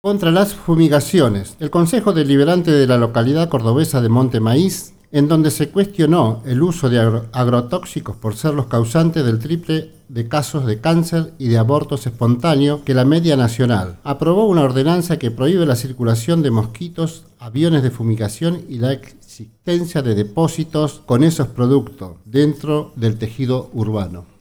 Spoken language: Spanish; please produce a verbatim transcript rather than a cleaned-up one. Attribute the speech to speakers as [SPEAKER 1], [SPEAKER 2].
[SPEAKER 1] Contra las fumigaciones. El Consejo Deliberante de la localidad cordobesa de Monte Maíz, en donde se cuestionó el uso de agro agrotóxicos por ser los causantes del triple de casos de cáncer y de abortos espontáneos que la media nacional, aprobó una ordenanza que prohíbe la circulación de mosquitos, aviones de fumigación y la existencia de depósitos con esos productos dentro del tejido urbano.